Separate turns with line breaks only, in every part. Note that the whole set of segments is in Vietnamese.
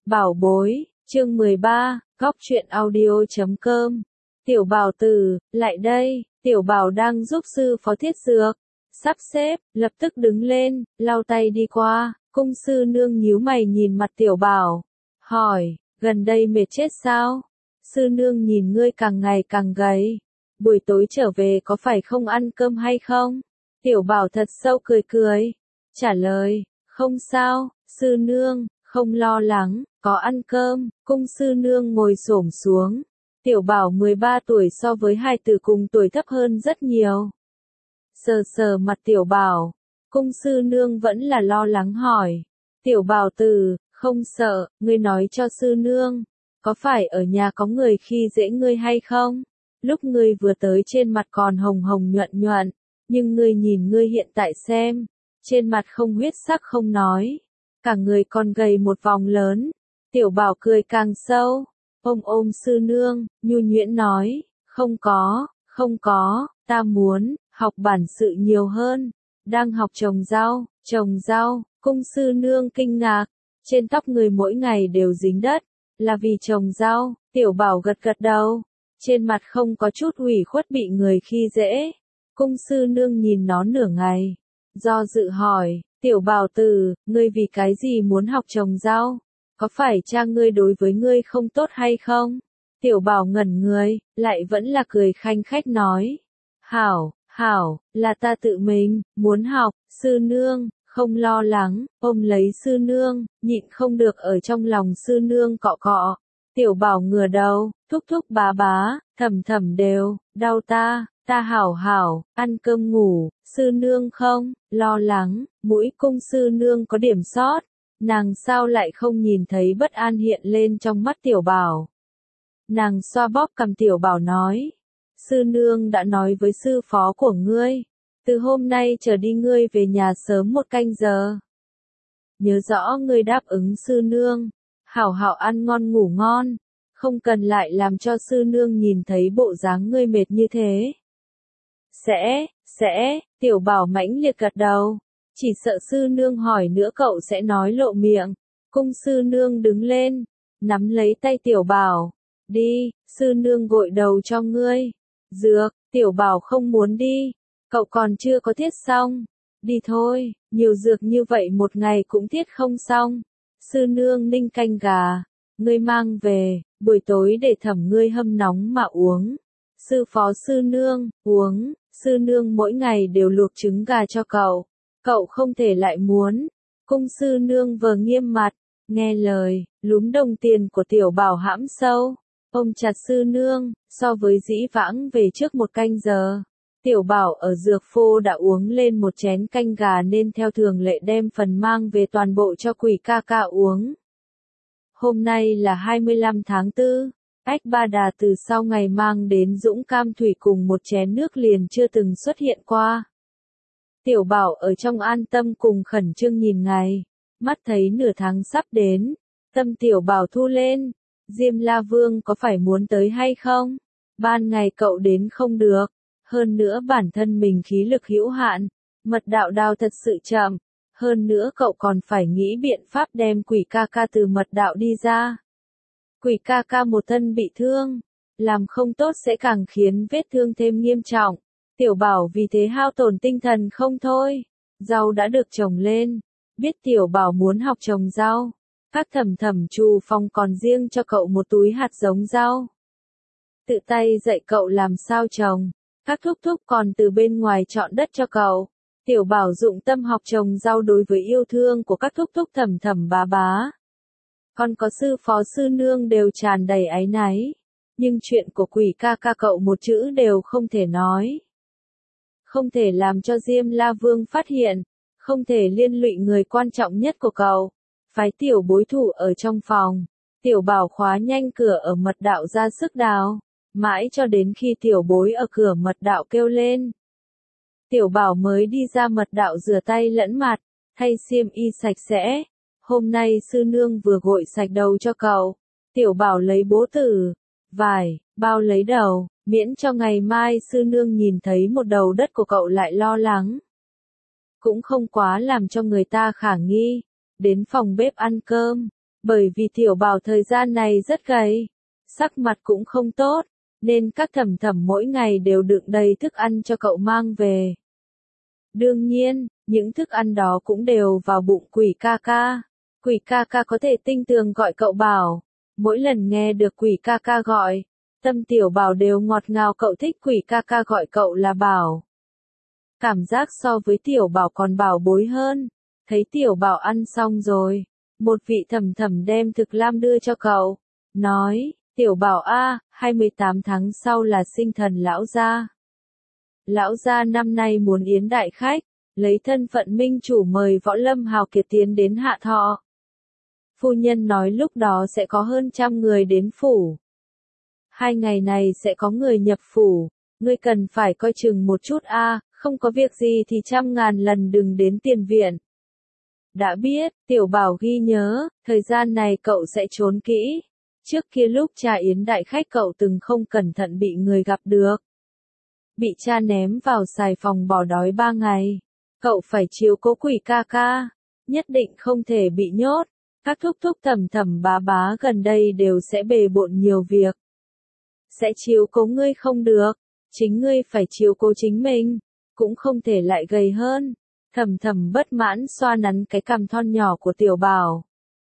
Bảo bối, chương 13, góc truyện audio.com. Tiểu Bảo Tử, lại đây, Tiểu Bảo đang giúp sư phó thiết dược. Sắp xếp, lập tức đứng lên, lau tay đi qua, cung sư nương nhíu mày nhìn mặt Tiểu Bảo. Hỏi, gần đây mệt chết sao? Sư nương nhìn ngươi càng ngày càng gầy. Buổi tối trở về có phải không ăn cơm hay không? Tiểu Bảo thật sâu cười cười. Trả lời, không sao, sư nương, không lo lắng, có ăn cơm. Cung sư nương ngồi xổm xuống. Tiểu Bảo 13 tuổi so với hai tử cùng tuổi thấp hơn rất nhiều. Sờ sờ mặt Tiểu Bảo, cung sư nương vẫn là lo lắng hỏi. Tiểu Bảo Tử, không sợ, ngươi nói cho sư nương, có phải ở nhà có người khi dễ ngươi hay không? Lúc ngươi vừa tới trên mặt còn hồng hồng nhuận nhuận, nhưng ngươi nhìn ngươi hiện tại xem, trên mặt không huyết sắc không nói, cả người còn gầy một vòng lớn. Tiểu Bảo cười càng sâu, ôm sư nương, nhu nhuyễn nói, không có, ta muốn học bản sự nhiều hơn, đang học trồng rau, cung sư nương kinh ngạc, trên tóc người mỗi ngày đều dính đất, là vì trồng rau. Tiểu Bảo gật gật đầu, trên mặt không có chút ủy khuất bị người khi dễ. Cung sư nương nhìn nó nửa ngày, do dự hỏi, Tiểu Bảo Tử, ngươi vì cái gì muốn học trồng rau? Có phải cha ngươi đối với ngươi không tốt hay không? Tiểu Bảo ngẩn người, lại vẫn là cười khanh khách nói. Hảo, là ta tự mình, muốn học, sư nương, không lo lắng, ôm lấy sư nương, nhịn không được ở trong lòng sư nương cọ cọ. Tiểu Bảo ngửa đầu, thúc bá, thầm đều, đau ta hảo, ăn cơm ngủ, sư nương không, lo lắng, mũi cung sư nương có điểm sót. Nàng sao lại không nhìn thấy bất an hiện lên trong mắt Tiểu Bảo. Nàng xoa bóp cằm Tiểu Bảo nói. Sư nương đã nói với sư phó của ngươi. Từ hôm nay trở đi ngươi về nhà sớm 1 canh giờ. Nhớ rõ ngươi đáp ứng sư nương. Hảo ăn ngon ngủ ngon. Không cần lại làm cho sư nương nhìn thấy bộ dáng ngươi mệt như thế. Sẽ, Tiểu Bảo mãnh liệt gật đầu. Chỉ sợ sư nương hỏi nữa cậu sẽ nói lộ miệng. Cung sư nương đứng lên, nắm lấy tay Tiểu Bảo. Đi, sư nương gội đầu cho ngươi. Dược, Tiểu Bảo không muốn đi. Cậu còn chưa có thiết xong. Đi thôi, nhiều dược như vậy một ngày cũng thiết không xong. Sư nương ninh canh gà. Ngươi mang về, buổi tối để thẩm ngươi hâm nóng mà uống. Sư phó sư nương, uống. Sư nương mỗi ngày đều luộc trứng gà cho cậu. Cậu không thể lại muốn. Cung sư nương vờ nghiêm mặt, nghe lời, lúm đồng tiền của Tiểu Bảo hãm sâu. Ôm chặt sư nương, so với dĩ vãng về trước 1 canh giờ. Tiểu Bảo ở dược phô đã uống lên 1 chén canh gà nên theo thường lệ đem phần mang về toàn bộ cho Quỷ ca ca uống. Hôm nay là 25 tháng 4, Ách Ba Đà từ sau ngày mang đến Dũng Cam Thủy cùng 1 chén nước liền chưa từng xuất hiện qua. Tiểu Bảo ở trong an tâm cùng khẩn trương nhìn ngày, mắt thấy nửa tháng sắp đến, tâm Tiểu Bảo thu lên, Diêm La Vương có phải muốn tới hay không? Ban ngày cậu đến không được, hơn nữa bản thân mình khí lực hữu hạn, mật đạo đao thật sự chậm, hơn nữa cậu còn phải nghĩ biện pháp đem Quỷ ca ca từ mật đạo đi ra. Quỷ ca ca một thân bị thương, làm không tốt sẽ càng khiến vết thương thêm nghiêm trọng. Tiểu Bảo vì thế hao tổn tinh thần không thôi. Rau đã được trồng lên, biết Tiểu Bảo muốn học trồng rau. Các thẩm Trù Phong còn riêng cho cậu 1 túi hạt giống rau. Tự tay dạy cậu làm sao trồng. Các thúc còn từ bên ngoài chọn đất cho cậu. Tiểu Bảo dụng tâm học trồng rau đối với yêu thương của các thúc thẩm bá. Còn có sư phó sư nương đều tràn đầy áy náy. Nhưng chuyện của Quỷ ca ca cậu 1 chữ đều không thể nói. Không thể làm cho Diêm La Vương phát hiện, không thể liên lụy người quan trọng nhất của cậu. Phái tiểu bối thủ ở trong phòng. Tiểu Bảo khóa nhanh cửa ở mật đạo ra sức đào, mãi cho đến khi tiểu bối ở cửa mật đạo kêu lên. Tiểu Bảo mới đi ra mật đạo rửa tay lẫn mặt, thay xiêm y sạch sẽ. Hôm nay sư nương vừa gội sạch đầu cho cậu. Tiểu Bảo lấy bố tử, vải, bao lấy đầu, miễn cho ngày mai sư nương nhìn thấy một đầu đất của cậu lại lo lắng. Cũng không quá làm cho người ta khả nghi. Đến phòng bếp ăn cơm, Bởi vì tiểu bảo thời gian này rất gầy, sắc mặt cũng không tốt, nên các thẩm thẩm mỗi ngày đều đựng đầy thức ăn cho cậu mang về. Đương nhiên, những thức ăn đó cũng đều vào bụng Quỷ ca ca. Quỷ ca ca có thể tinh tường gọi cậu Bảo. Mỗi lần nghe được Quỷ ca ca gọi, tâm tiểu bảo đều ngọt ngào, cậu thích Quỷ ca ca gọi cậu là Bảo. Cảm giác so với tiểu bảo còn bảo bối hơn. Thấy tiểu bảo ăn xong rồi, một vị thẩm thẩm đem thực lam đưa cho cậu, nói, tiểu bảo a, 28 tháng sau là sinh thần lão gia. Lão gia năm nay muốn yến đại khách, lấy thân phận minh chủ mời võ lâm hào kiệt tiến đến hạ thọ. Phu nhân nói lúc đó sẽ có hơn 100 người đến phủ. 2 ngày này sẽ có người nhập phủ, ngươi cần phải coi chừng một chút a, không có việc gì thì 100.000 lần đừng đến tiền viện. Đã biết, tiểu bảo ghi nhớ, thời gian này cậu sẽ trốn kỹ. Trước kia lúc cha yến đại khách cậu từng không cẩn thận bị người gặp được. Bị cha ném vào xài phòng bỏ đói 3 ngày. Cậu phải chiếu cố Quỷ ca ca, nhất định không thể bị nhốt. Các thúc thúc thẩm thẩm bá bá gần đây đều sẽ bề bộn nhiều việc. Sẽ chiếu cố ngươi không được, chính ngươi phải chiếu cố chính mình, cũng không thể lại gầy hơn. Thẩm thẩm bất mãn xoa nắn cái cằm thon nhỏ của tiểu bảo.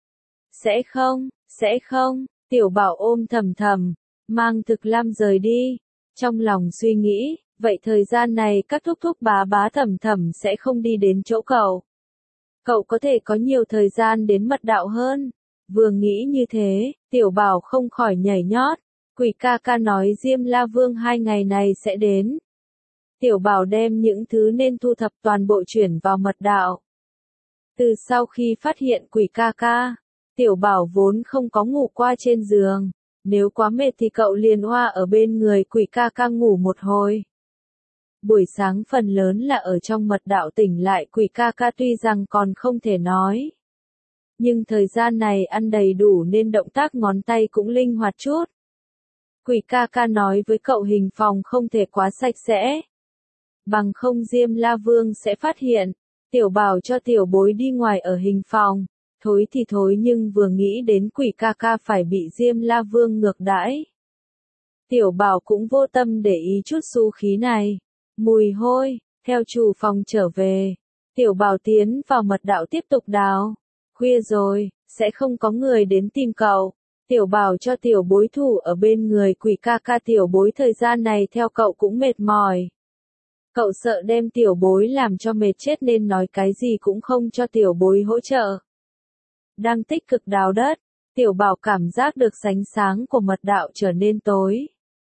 Sẽ không, tiểu bảo ôm thẩm thẩm, mang thực lam rời đi. Trong lòng suy nghĩ, vậy thời gian này các thúc thúc bá bá thẩm thẩm sẽ không đi đến chỗ cậu. Cậu có thể có nhiều thời gian đến mật đạo hơn. Vừa nghĩ như thế, tiểu bảo không khỏi nhảy nhót. Quỷ ca ca nói Diêm La Vương 2 ngày này sẽ đến. Tiểu bảo đem những thứ nên thu thập toàn bộ chuyển vào mật đạo. Từ sau khi phát hiện Quỷ ca ca, tiểu bảo vốn không có ngủ qua trên giường. Nếu quá mệt thì cậu liền oa ở bên người Quỷ ca ca ngủ một hồi. Buổi sáng phần lớn là ở trong mật đạo tỉnh lại, Quỷ ca ca tuy rằng còn không thể nói. Nhưng thời gian này ăn đầy đủ nên động tác ngón tay cũng linh hoạt chút. Quỷ ca ca nói với cậu hình phòng không thể quá sạch sẽ. Bằng không Diêm La Vương sẽ phát hiện. Tiểu bảo cho tiểu bối đi ngoài ở hình phòng. Thối thì thối nhưng vừa nghĩ đến Quỷ ca ca phải bị Diêm La Vương ngược đãi. Tiểu bảo cũng vô tâm để ý chút xú khí này. Mùi hôi, theo chủ phòng trở về. Tiểu bảo tiến vào mật đạo tiếp tục đào. Khuya rồi, sẽ không có người đến tìm cậu. Tiểu bảo cho tiểu bối thủ ở bên người Quỷ ca ca, tiểu bối thời gian này theo cậu cũng mệt mỏi. Cậu sợ đem tiểu bối làm cho mệt chết nên nói cái gì cũng không cho tiểu bối hỗ trợ. Đang tích cực đào đất, tiểu bảo cảm giác được ánh sáng của mật đạo trở nên tối.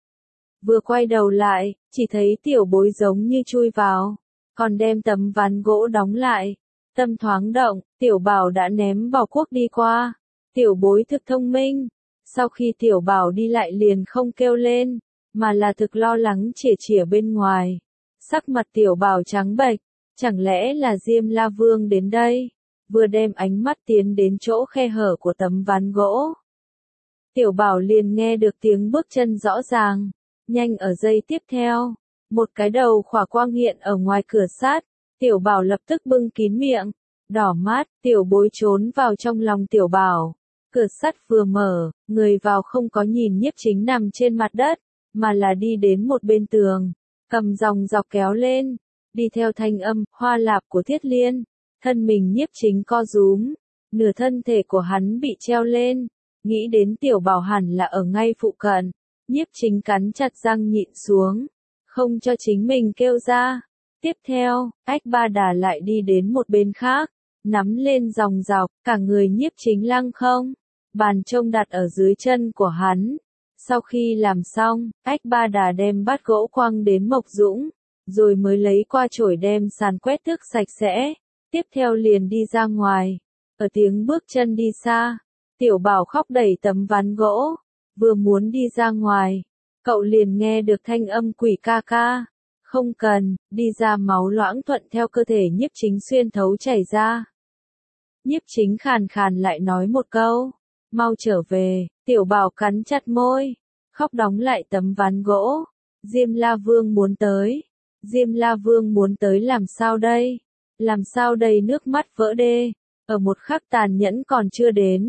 Vừa quay đầu lại, chỉ thấy tiểu bối giống như chui vào, còn đem tấm ván gỗ đóng lại. Tâm thoáng động, tiểu bảo đã ném bỏ cuốc đi qua. Tiểu bối thực thông minh. Sau khi tiểu bảo đi lại liền không kêu lên, mà là thực lo lắng chỉa chỉa bên ngoài. Sắc mặt tiểu bảo trắng bệch, chẳng lẽ là Diêm La Vương đến đây? Vừa đem ánh mắt tiến đến chỗ khe hở của tấm ván gỗ. Tiểu bảo liền nghe được tiếng bước chân rõ ràng. Nhanh ở giây tiếp theo, một cái đầu khỏa quang hiện ở ngoài cửa sắt. Tiểu bảo lập tức bưng kín miệng, đỏ mắt, tiểu bối trốn vào trong lòng tiểu bảo. Cửa sắt vừa mở, người vào không có nhìn Nhiếp Chính nằm trên mặt đất, mà là đi đến một bên tường, cầm dòng dọc kéo lên, đi theo thanh âm hoa lạp của Thiết Liên. Thân mình Nhiếp Chính co rúm, nửa thân thể của hắn bị treo lên, nghĩ đến tiểu bảo hẳn là ở ngay phụ cận. Nhiếp Chính cắn chặt răng nhịn xuống, không cho chính mình kêu ra. Tiếp theo, Ách Ba Đà lại đi đến một bên khác, nắm lên dòng dọc, cả người Nhiếp Chính lăng không. Bàn trông đặt ở dưới chân của hắn. Sau khi làm xong, Ách Ba Đà đem bát gỗ quăng đến Mộc Dũng, rồi mới lấy qua chổi đem sàn quét thước sạch sẽ. Tiếp theo liền đi ra ngoài. Ở tiếng bước chân đi xa, tiểu bảo khóc đẩy tấm ván gỗ. Vừa muốn đi ra ngoài, cậu liền nghe được thanh âm Quỷ ca ca. Không cần, đi ra, máu loãng thuận theo cơ thể Nhiếp Chính xuyên thấu chảy ra. Nhiếp Chính khàn khàn lại nói một câu. Mau trở về, tiểu bảo cắn chặt môi. Khóc đóng lại tấm ván gỗ. Diêm La Vương muốn tới. Diêm La Vương muốn tới làm sao đây? Làm sao đây, nước mắt vỡ đê. Ở một khắc tàn nhẫn còn chưa đến.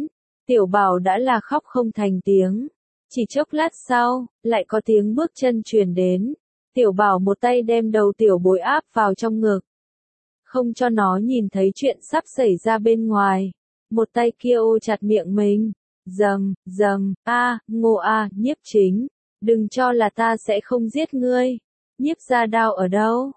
Tiểu Bảo đã là khóc không thành tiếng. Chỉ chốc lát sau, lại có tiếng bước chân truyền đến. Tiểu Bảo một tay đem đầu Tiểu Bối áp vào trong ngực, không cho nó nhìn thấy chuyện sắp xảy ra bên ngoài. Một tay kia ô chặt miệng mình. Dầm, dầm, Ngô Nhiếp Chính, đừng cho là ta sẽ không giết ngươi. Nhiếp gia đao ở đâu?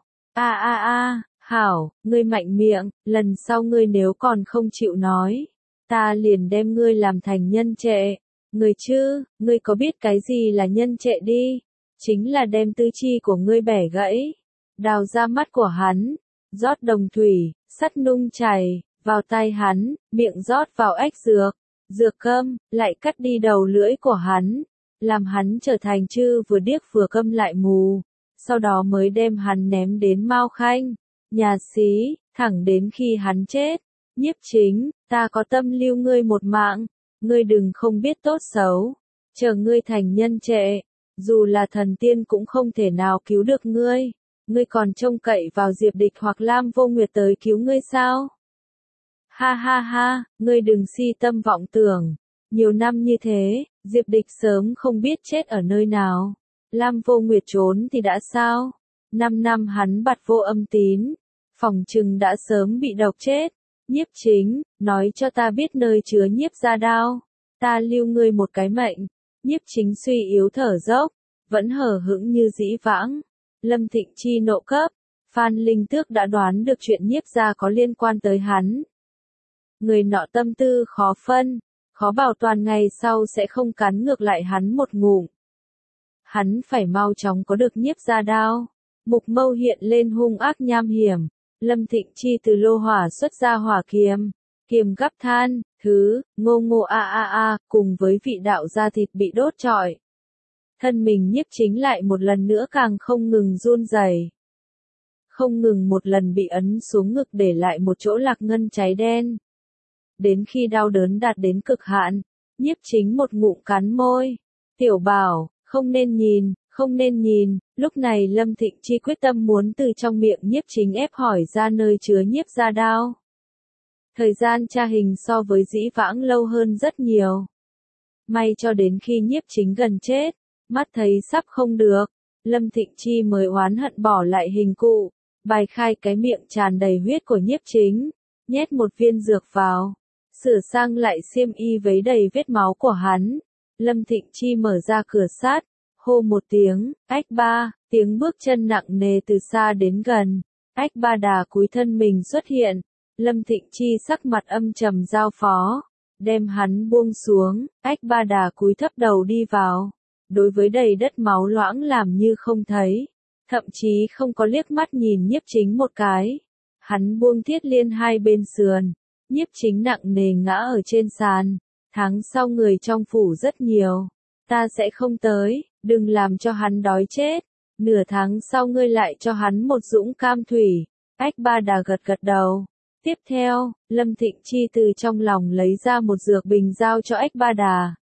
Hảo, ngươi mạnh miệng, lần sau ngươi nếu còn không chịu nói, ta liền đem ngươi làm thành nhân trệ. Ngươi có biết cái gì là nhân trệ đi? Chính là đem tứ chi của ngươi bẻ gãy, đào ra mắt của hắn, rót đồng thủy, sắt nung chảy, vào tay hắn, miệng rót vào ếch dược cơm, lại cắt đi đầu lưỡi của hắn, làm hắn trở thành chư vừa điếc vừa câm lại mù, sau đó mới đem hắn ném đến Mao Khanh, nhà xí, thẳng đến khi hắn chết. Nhiếp Chính, ta có tâm lưu ngươi một mạng, ngươi đừng không biết tốt xấu, chờ ngươi thành nhân trệ, dù là thần tiên cũng không thể nào cứu được ngươi. Ngươi còn trông cậy vào Diệp Địch hoặc Lam Vô Nguyệt tới cứu ngươi sao? Ha, ngươi đừng si tâm vọng tưởng. Nhiều năm như thế, Diệp Địch sớm không biết chết ở nơi nào. Lam Vô Nguyệt trốn thì đã sao? 5 năm hắn bặt vô âm tín, phỏng chừng đã sớm bị độc chết. Nhiếp Chính, nói cho ta biết nơi chứa nhiếp gia đao, ta lưu ngươi một cái mệnh. Nhiếp Chính suy yếu thở dốc, vẫn hờ hững như dĩ vãng. Lâm Thịnh Chi nộ cấp, Phan Linh Tước đã đoán được chuyện nhiếp gia có liên quan tới hắn. Người nọ tâm tư khó phân, khó bảo toàn ngày sau sẽ không cắn ngược lại hắn một ngụm. Hắn phải mau chóng có được nhiếp gia đao. Mục Mâu hiện lên hung ác nham hiểm. Lâm Thịnh Chi từ lô hỏa xuất ra hỏa kiềm gắp than, ngô cùng với vị đạo da thịt bị đốt trọi. Thân mình Nhiếp Chính lại một lần nữa càng không ngừng run rẩy, không ngừng một lần bị ấn xuống ngực để lại một chỗ lạc ngân cháy đen. Đến khi đau đớn đạt đến cực hạn, Nhiếp Chính một ngụm cắn môi. Tiểu Bảo, không nên nhìn. Lúc này Lâm Thịnh Chi quyết tâm muốn từ trong miệng Nhiếp Chính ép hỏi ra nơi chứa nhiếp gia đao. Thời gian tra hình so với dĩ vãng lâu hơn rất nhiều. May cho đến khi Nhiếp Chính gần chết, mắt thấy sắp không được, Lâm Thịnh Chi mới oán hận bỏ lại hình cụ, bài khai cái miệng tràn đầy huyết của Nhiếp Chính, nhét một viên dược vào, sửa sang lại xiêm y vấy đầy vết máu của hắn. Lâm Thịnh Chi mở ra cửa sát, hô một tiếng, Ách Ba, tiếng bước chân nặng nề từ xa đến gần. Ách Ba Đà cúi thân mình xuất hiện, Lâm Thịnh Chi sắc mặt âm trầm giao phó, đem hắn buông xuống. Ách Ba Đà cúi thấp đầu đi vào, đối với đầy đất máu loãng làm như không thấy, thậm chí không có liếc mắt nhìn Nhiếp Chính một cái. Hắn buông Thiết Liên hai bên sườn, Nhiếp Chính nặng nề ngã ở trên sàn. Tháng sau người trong phủ rất nhiều, ta sẽ không tới, đừng làm cho hắn đói chết. Nửa tháng sau ngươi lại cho hắn một dũng cam thủy. Ách Ba Đà gật đầu. Tiếp theo, Lâm Thịnh Chi từ trong lòng lấy ra một dược bình giao cho Ách Ba Đà.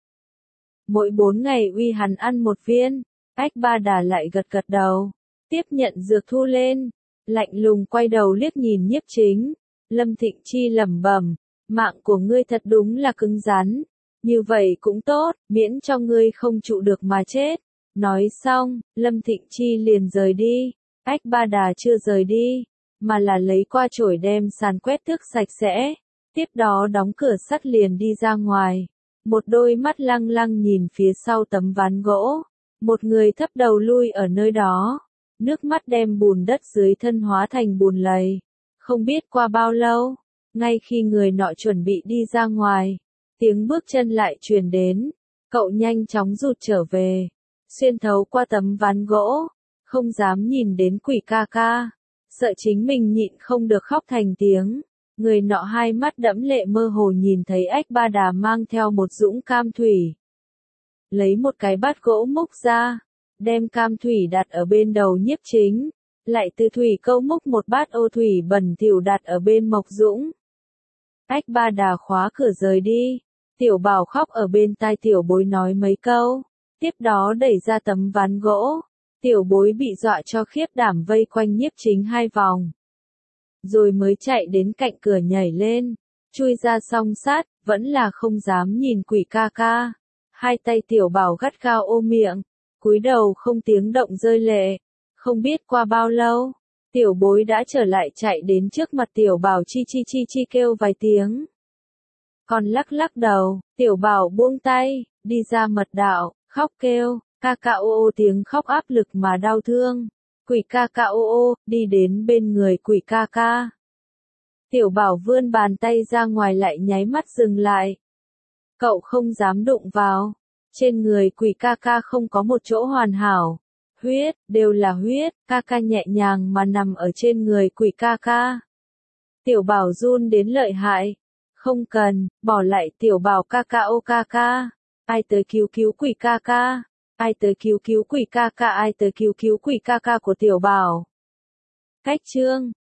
Mỗi 4 ngày uy hắn ăn một viên. Ách Ba Đà lại gật đầu, tiếp nhận dược thu lên, lạnh lùng quay đầu liếc nhìn Nhiếp Chính. Lâm Thịnh Chi lẩm bẩm, mạng của ngươi thật đúng là cứng rắn, như vậy cũng tốt, miễn cho ngươi không trụ được mà chết. Nói xong, Lâm Thịnh Chi liền rời đi. Ách Ba Đà chưa rời đi, mà là lấy qua chổi đem sàn quét tước sạch sẽ, tiếp đó đóng cửa sắt liền đi ra ngoài. Một đôi mắt lăng lăng nhìn phía sau tấm ván gỗ, một người thấp đầu lui ở nơi đó, nước mắt đem bùn đất dưới thân hóa thành bùn lầy. Không biết qua bao lâu, ngay khi người nọ chuẩn bị đi ra ngoài, tiếng bước chân lại truyền đến, cậu nhanh chóng rụt trở về, xuyên thấu qua tấm ván gỗ, không dám nhìn đến quỷ ca ca, sợ chính mình nhịn không được khóc thành tiếng. Người nọ hai mắt đẫm lệ mơ hồ nhìn thấy Ách Ba Đà mang theo một dũng cam thủy. Lấy một cái bát gỗ múc ra, đem cam thủy đặt ở bên đầu Nhiếp Chính, lại từ thủy câu múc một bát ô thủy bẩn thỉu đặt ở bên Mộc Dũng. Ách Ba Đà khóa cửa rời đi, Tiểu Bảo khóc ở bên tai Tiểu Bối nói mấy câu, tiếp đó đẩy ra tấm ván gỗ, Tiểu Bối bị dọa cho khiếp đảm vây quanh Nhiếp Chính 2 vòng. Rồi mới chạy đến cạnh cửa nhảy lên, Chui ra song sát, vẫn là không dám nhìn quỷ ca ca. Hai tay tiểu bảo gắt gao ôm miệng, cúi đầu không tiếng động rơi lệ. Không biết qua bao lâu, tiểu bối đã trở lại chạy đến trước mặt tiểu bảo chi chi chi chi kêu vài tiếng. Còn lắc lắc đầu, tiểu bảo buông tay, đi ra mật đạo, khóc kêu, ca ca ô ô tiếng khóc áp lực mà đau thương. Quỷ ca ca ô ô, đi đến bên người quỷ ca ca. Tiểu bảo vươn bàn tay ra ngoài lại nháy mắt dừng lại. Cậu không dám đụng vào. Trên người quỷ ca ca không có một chỗ hoàn hảo. Huyết, đều là huyết, ca ca nhẹ nhàng mà nằm ở trên người quỷ ca ca. Tiểu bảo run đến lợi hại. Không cần, bỏ lại tiểu bảo ca ca ô ca ca. Ai tới cứu cứu quỷ ca ca? Ai tới cứu cứu quỷ ca ca? Ai tới cứu cứu quỷ ca ca của tiểu bảo? Cách chương